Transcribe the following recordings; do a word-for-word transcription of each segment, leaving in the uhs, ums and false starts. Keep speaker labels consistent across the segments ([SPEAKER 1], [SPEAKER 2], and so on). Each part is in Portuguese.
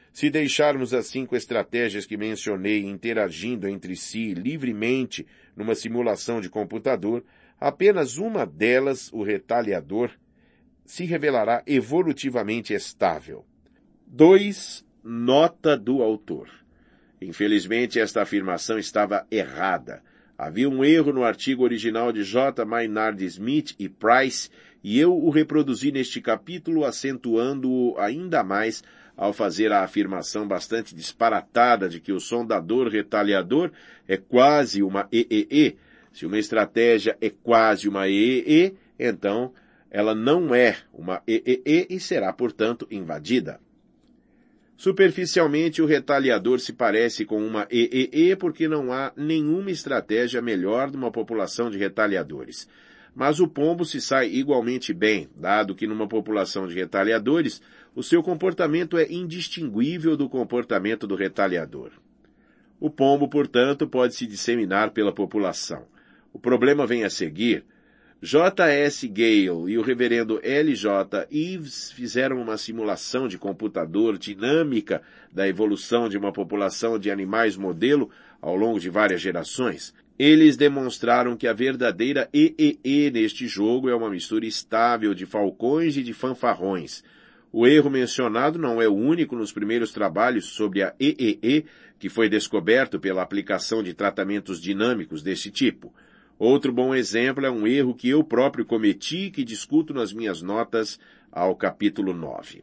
[SPEAKER 1] Se deixarmos as cinco estratégias que mencionei interagindo entre si livremente numa simulação de computador, apenas uma delas, o retaliador, se revelará evolutivamente estável. dois. Nota do autor. Infelizmente, esta afirmação estava errada. Havia um erro no artigo original de J. Maynard Smith e Price, e eu o reproduzi neste capítulo, acentuando-o ainda mais ao fazer a afirmação bastante disparatada de que o sondador retaliador é quase uma E E E. Se uma estratégia é quase uma E E E, então ela não é uma E E E e será, portanto, invadida. Superficialmente, o retaliador se parece com uma E E E porque não há nenhuma estratégia melhor numa população de retaliadores. Mas o pombo se sai igualmente bem, dado que numa população de retaliadores, o seu comportamento é indistinguível do comportamento do retaliador. O pombo, portanto, pode se disseminar pela população. O problema vem a seguir. J S Gale e o reverendo L J Eves fizeram uma simulação de computador dinâmica da evolução de uma população de animais modelo ao longo de várias gerações. Eles demonstraram que a verdadeira E E E neste jogo é uma mistura estável de falcões e de fanfarrões. O erro mencionado não é o único nos primeiros trabalhos sobre a E E E que foi descoberto pela aplicação de tratamentos dinâmicos desse tipo. Outro bom exemplo é um erro que eu próprio cometi e que discuto nas minhas notas ao capítulo nove.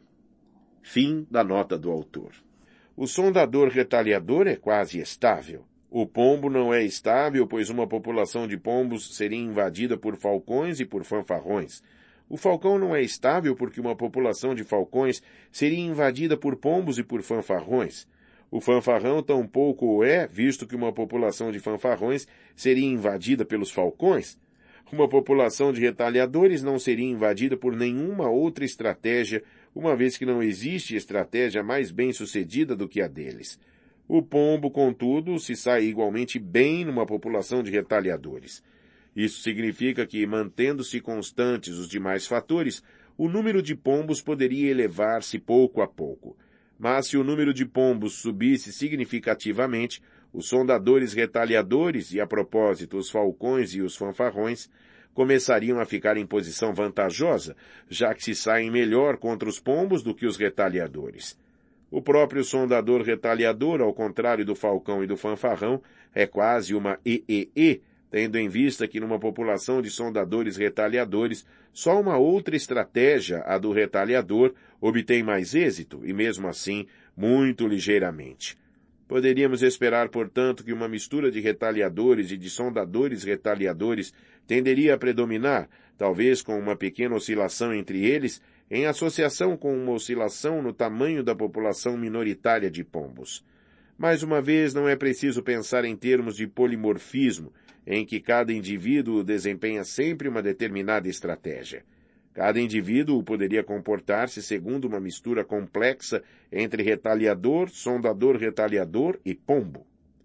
[SPEAKER 1] Fim da nota do autor. O sondador retaliador é quase estável. O pombo não é estável, pois uma população de pombos seria invadida por falcões e por fanfarrões. O falcão não é estável porque uma população de falcões seria invadida por pombos e por fanfarrões. O fanfarrão tampouco o é, visto que uma população de fanfarrões seria invadida pelos falcões. Uma população de retaliadores não seria invadida por nenhuma outra estratégia, uma vez que não existe estratégia mais bem-sucedida do que a deles. O pombo, contudo, se sai igualmente bem numa população de retaliadores. Isso significa que, mantendo-se constantes os demais fatores, o número de pombos poderia elevar-se pouco a pouco. Mas se o número de pombos subisse significativamente, os sondadores retaliadores, e a propósito os falcões e os fanfarrões, começariam a ficar em posição vantajosa, já que se saem melhor contra os pombos do que os retaliadores. O próprio sondador retaliador, ao contrário do falcão e do fanfarrão, é quase uma E E E, tendo em vista que numa população de sondadores retaliadores, só uma outra estratégia, a do retaliador, obtém mais êxito, e mesmo assim, muito ligeiramente. Poderíamos esperar, portanto, que uma mistura de retaliadores e de sondadores retaliadores tenderia a predominar, talvez com uma pequena oscilação entre eles, em associação com uma oscilação no tamanho da população minoritária de pombos. Mais uma vez, não é preciso pensar em termos de polimorfismo, em que cada indivíduo desempenha sempre uma determinada estratégia. Cada indivíduo poderia comportar-se segundo uma mistura complexa entre retaliador, sondador retaliador e pombo.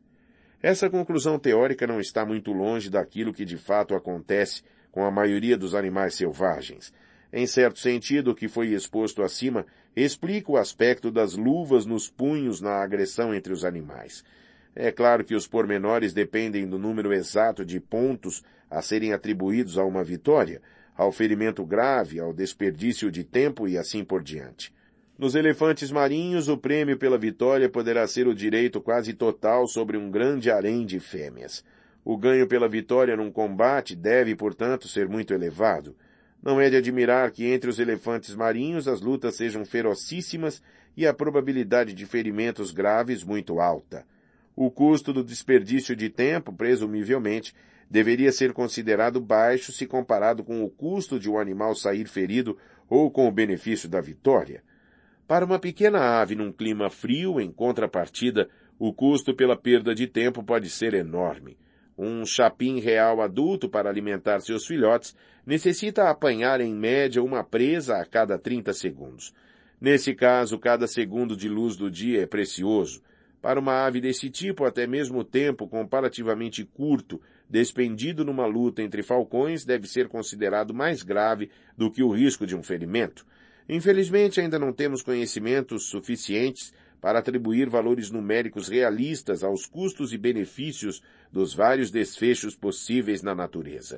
[SPEAKER 1] Essa conclusão teórica não está muito longe daquilo que de fato acontece com a maioria dos animais selvagens. Em certo sentido, o que foi exposto acima explica o aspecto das luvas nos punhos na agressão entre os animais. É claro que os pormenores dependem do número exato de pontos a serem atribuídos a uma vitória, ao ferimento grave, ao desperdício de tempo e assim por diante. Nos elefantes marinhos, o prêmio pela vitória poderá ser o direito quase total sobre um grande harém de fêmeas. O ganho pela vitória num combate deve, portanto, ser muito elevado. Não é de admirar que entre os elefantes marinhos as lutas sejam ferocíssimas e a probabilidade de ferimentos graves muito alta. O custo do desperdício de tempo, presumivelmente, deveria ser considerado baixo se comparado com o custo de um animal sair ferido ou com o benefício da vitória. Para uma pequena ave num clima frio, em contrapartida, o custo pela perda de tempo pode ser enorme. Um chapim real adulto para alimentar seus filhotes necessita apanhar em média uma presa a cada trinta segundos. Nesse caso, cada segundo de luz do dia é precioso. Para uma ave desse tipo, até mesmo o tempo comparativamente curto despendido numa luta entre falcões deve ser considerado mais grave do que o risco de um ferimento. Infelizmente, ainda não temos conhecimentos suficientes para atribuir valores numéricos realistas aos custos e benefícios dos vários desfechos possíveis na natureza.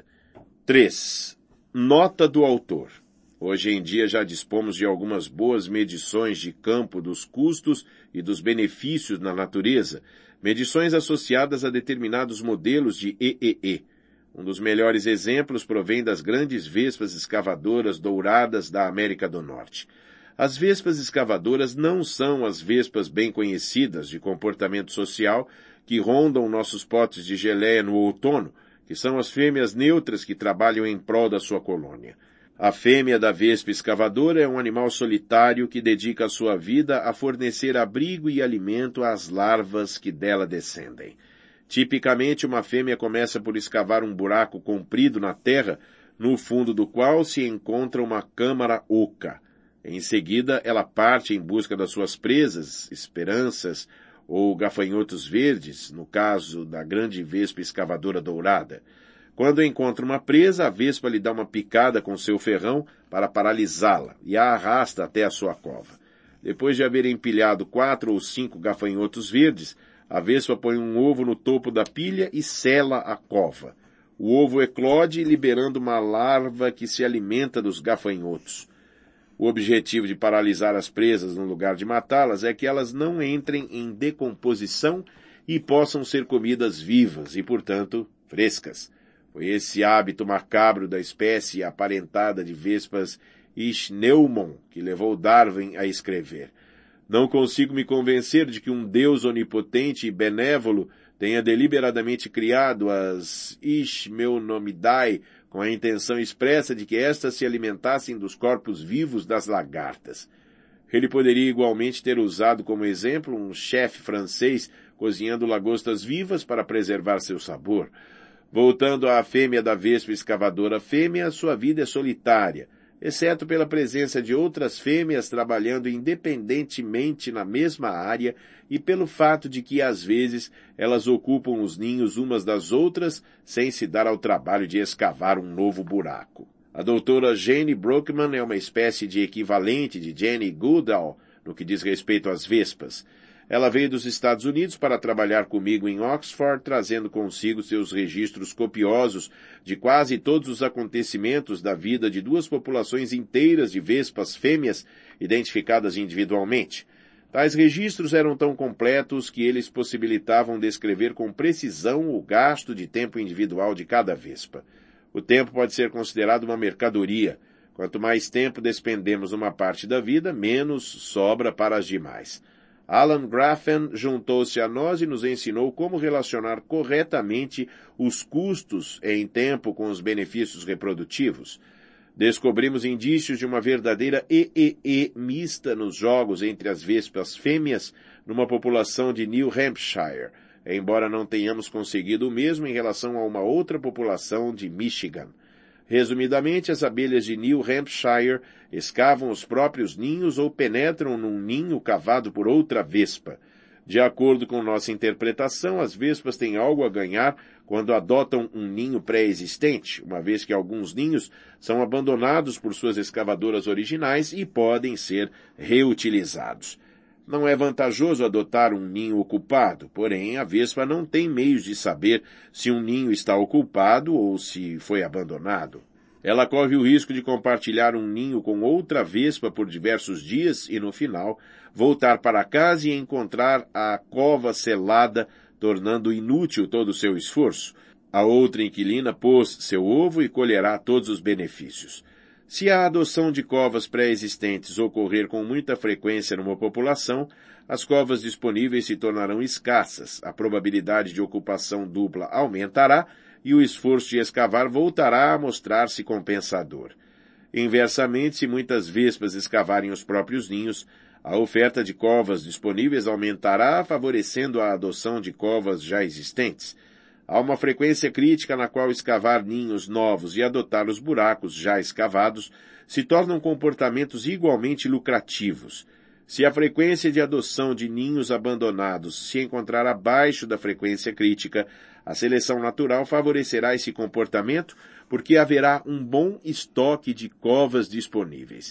[SPEAKER 1] três. Nota do autor. Hoje em dia já dispomos de algumas boas medições de campo dos custos e dos benefícios na natureza, medições associadas a determinados modelos de E E E. Um dos melhores exemplos provém das grandes vespas escavadoras douradas da América do Norte. As vespas escavadoras não são as vespas bem conhecidas de comportamento social que rondam nossos potes de geleia no outono, que são as fêmeas neutras que trabalham em prol da sua colônia. A fêmea da vespa escavadora é um animal solitário que dedica a sua vida a fornecer abrigo e alimento às larvas que dela descendem. Tipicamente, uma fêmea começa por escavar um buraco comprido na terra, no fundo do qual se encontra uma câmara oca. Em seguida, ela parte em busca das suas presas, esperanças ou gafanhotos verdes, no caso da grande vespa escavadora dourada. Quando encontra uma presa, a vespa lhe dá uma picada com seu ferrão para paralisá-la e a arrasta até a sua cova. Depois de haver empilhado quatro ou cinco gafanhotos verdes, a vespa põe um ovo no topo da pilha e sela a cova. O ovo eclode, liberando uma larva que se alimenta dos gafanhotos. O objetivo de paralisar as presas no lugar de matá-las é que elas não entrem em decomposição e possam ser comidas vivas e, portanto, frescas. Foi esse hábito macabro da espécie aparentada de vespas Ichneumon que levou Darwin a escrever. Não consigo me convencer de que um Deus onipotente e benévolo tenha deliberadamente criado as Ichneumonidae com a intenção expressa de que estas se alimentassem dos corpos vivos das lagartas. Ele poderia igualmente ter usado como exemplo um chefe francês cozinhando lagostas vivas para preservar seu sabor. Voltando à fêmea da vespa escavadora fêmea, sua vida é solitária, exceto pela presença de outras fêmeas trabalhando independentemente na mesma área e pelo fato de que, às vezes, elas ocupam os ninhos umas das outras sem se dar ao trabalho de escavar um novo buraco. A doutora Jane Brockman é uma espécie de equivalente de Jane Goodall no que diz respeito às vespas. Ela veio dos Estados Unidos para trabalhar comigo em Oxford, trazendo consigo seus registros copiosos de quase todos os acontecimentos da vida de duas populações inteiras de vespas fêmeas identificadas individualmente. Tais registros eram tão completos que eles possibilitavam descrever com precisão o gasto de tempo individual de cada vespa. O tempo pode ser considerado uma mercadoria. Quanto mais tempo despendemos numa parte da vida, menos sobra para as demais. Alan Graffen juntou-se a nós e nos ensinou como relacionar corretamente os custos em tempo com os benefícios reprodutivos. Descobrimos indícios de uma verdadeira E E E mista nos jogos entre as vespas fêmeas numa população de New Hampshire, embora não tenhamos conseguido o mesmo em relação a uma outra população de Michigan. Resumidamente, as abelhas de New Hampshire escavam os próprios ninhos ou penetram num ninho cavado por outra vespa. De acordo com nossa interpretação, as vespas têm algo a ganhar quando adotam um ninho pré-existente, uma vez que alguns ninhos são abandonados por suas escavadoras originais e podem ser reutilizados. Não é vantajoso adotar um ninho ocupado, porém a vespa não tem meios de saber se um ninho está ocupado ou se foi abandonado. Ela corre o risco de compartilhar um ninho com outra vespa por diversos dias e, no final, voltar para casa e encontrar a cova selada, tornando inútil todo o seu esforço. A outra inquilina pôs seu ovo e colherá todos os benefícios. Se a adoção de covas pré-existentes ocorrer com muita frequência numa população, as covas disponíveis se tornarão escassas, a probabilidade de ocupação dupla aumentará e o esforço de escavar voltará a mostrar-se compensador. Inversamente, se muitas vespas escavarem os próprios ninhos, a oferta de covas disponíveis aumentará, favorecendo a adoção de covas já existentes. Há uma frequência crítica na qual escavar ninhos novos e adotar os buracos já escavados se tornam comportamentos igualmente lucrativos. Se a frequência de adoção de ninhos abandonados se encontrar abaixo da frequência crítica, a seleção natural favorecerá esse comportamento porque haverá um bom estoque de covas disponíveis.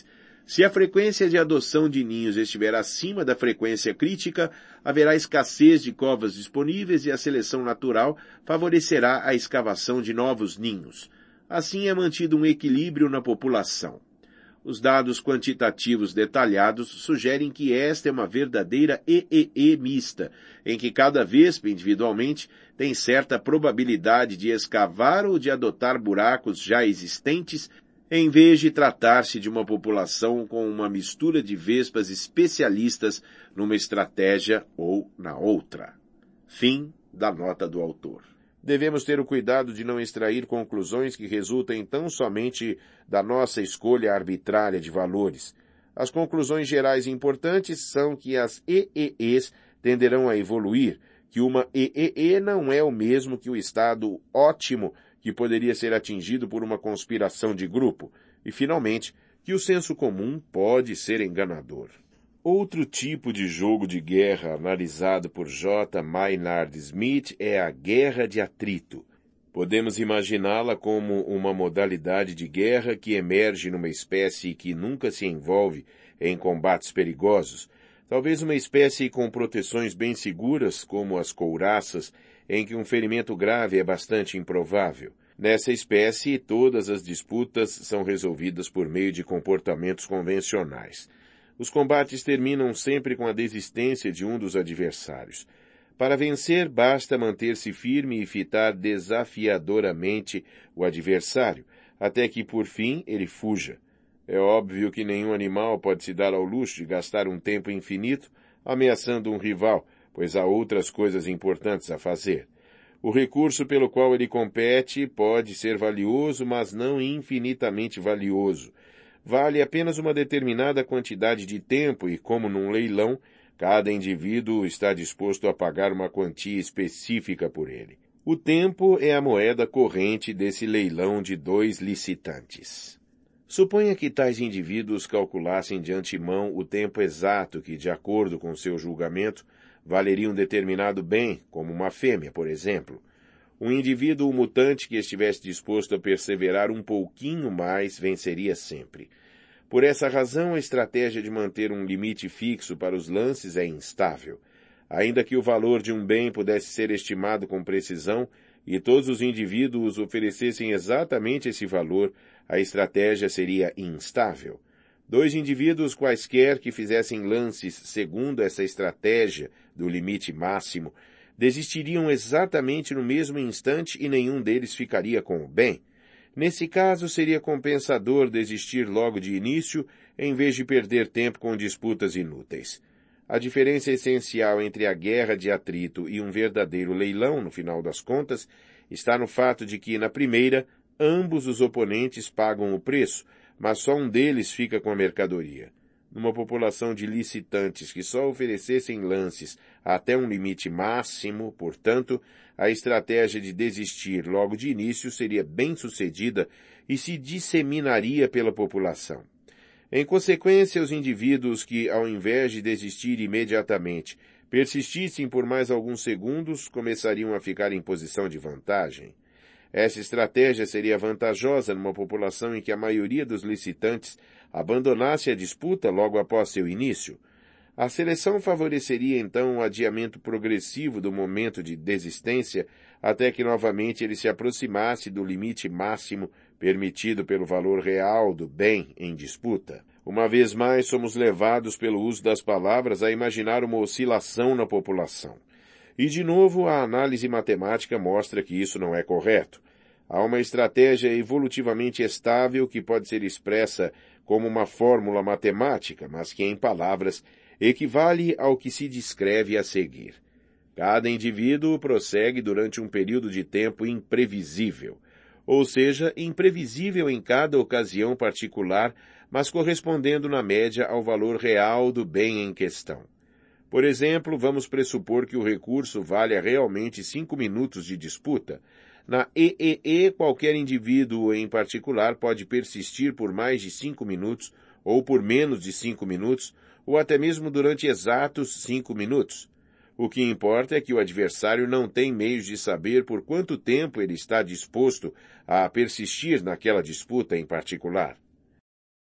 [SPEAKER 1] Se a frequência de adoção de ninhos estiver acima da frequência crítica, haverá escassez de covas disponíveis e a seleção natural favorecerá a escavação de novos ninhos. Assim é mantido um equilíbrio na população. Os dados quantitativos detalhados sugerem que esta é uma verdadeira E E E mista, em que cada vespa individualmente tem certa probabilidade de escavar ou de adotar buracos já existentes, em vez de tratar-se de uma população com uma mistura de vespas especialistas numa estratégia ou na outra. Fim da nota do autor. Devemos ter o cuidado de não extrair conclusões que resultem tão somente da nossa escolha arbitrária de valores. As conclusões gerais importantes são que as E E Es tenderão a evoluir, que uma E E E não é o mesmo que o estado ótimo que poderia ser atingido por uma conspiração de grupo, e, finalmente, que o senso comum pode ser enganador. Outro tipo de jogo de guerra analisado por J. Maynard Smith é a guerra de atrito. Podemos imaginá-la como uma modalidade de guerra que emerge numa espécie que nunca se envolve em combates perigosos, talvez uma espécie com proteções bem seguras, como as couraças, em que um ferimento grave é bastante improvável. Nessa espécie, todas as disputas são resolvidas por meio de comportamentos convencionais. Os combates terminam sempre com a desistência de um dos adversários. Para vencer, basta manter-se firme e fitar desafiadoramente o adversário, até que, por fim, ele fuja. É óbvio que nenhum animal pode se dar ao luxo de gastar um tempo infinito ameaçando um rival, pois há outras coisas importantes a fazer. O recurso pelo qual ele compete pode ser valioso, mas não infinitamente valioso. Vale apenas uma determinada quantidade de tempo e, como num leilão, cada indivíduo está disposto a pagar uma quantia específica por ele. O tempo é a moeda corrente desse leilão de dois licitantes. Suponha que tais indivíduos calculassem de antemão o tempo exato que, de acordo com seu julgamento, valeria um determinado bem, como uma fêmea, por exemplo. Um indivíduo mutante que estivesse disposto a perseverar um pouquinho mais venceria sempre. Por essa razão, a estratégia de manter um limite fixo para os lances é instável. Ainda que o valor de um bem pudesse ser estimado com precisão e todos os indivíduos oferecessem exatamente esse valor, a estratégia seria instável. Dois indivíduos quaisquer que fizessem lances segundo essa estratégia do limite máximo desistiriam exatamente no mesmo instante e nenhum deles ficaria com o bem. Nesse caso, seria compensador desistir logo de início, em vez de perder tempo com disputas inúteis. A diferença essencial entre a guerra de atrito e um verdadeiro leilão, no final das contas, está no fato de que, na primeira, ambos os oponentes pagam o preço, mas só um deles fica com a mercadoria. Numa população de licitantes que só oferecessem lances até um limite máximo, portanto, a estratégia de desistir logo de início seria bem sucedida e se disseminaria pela população. Em consequência, os indivíduos que, ao invés de desistir imediatamente, persistissem por mais alguns segundos, começariam a ficar em posição de vantagem. Essa estratégia seria vantajosa numa população em que a maioria dos licitantes abandonasse a disputa logo após seu início. A seleção favoreceria então o adiamento progressivo do momento de desistência até que novamente ele se aproximasse do limite máximo permitido pelo valor real do bem em disputa. Uma vez mais, somos levados pelo uso das palavras a imaginar uma oscilação na população. E, de novo, a análise matemática mostra que isso não é correto. Há uma estratégia evolutivamente estável que pode ser expressa como uma fórmula matemática, mas que, em palavras, equivale ao que se descreve a seguir. Cada indivíduo prossegue durante um período de tempo imprevisível, ou seja, imprevisível em cada ocasião particular, mas correspondendo na média ao valor real do bem em questão. Por exemplo, vamos pressupor que o recurso valha realmente cinco minutos de disputa. Na E E E, qualquer indivíduo em particular pode persistir por mais de cinco minutos, ou por menos de cinco minutos, ou até mesmo durante exatos cinco minutos. O que importa é que o adversário não tem meios de saber por quanto tempo ele está disposto a persistir naquela disputa em particular.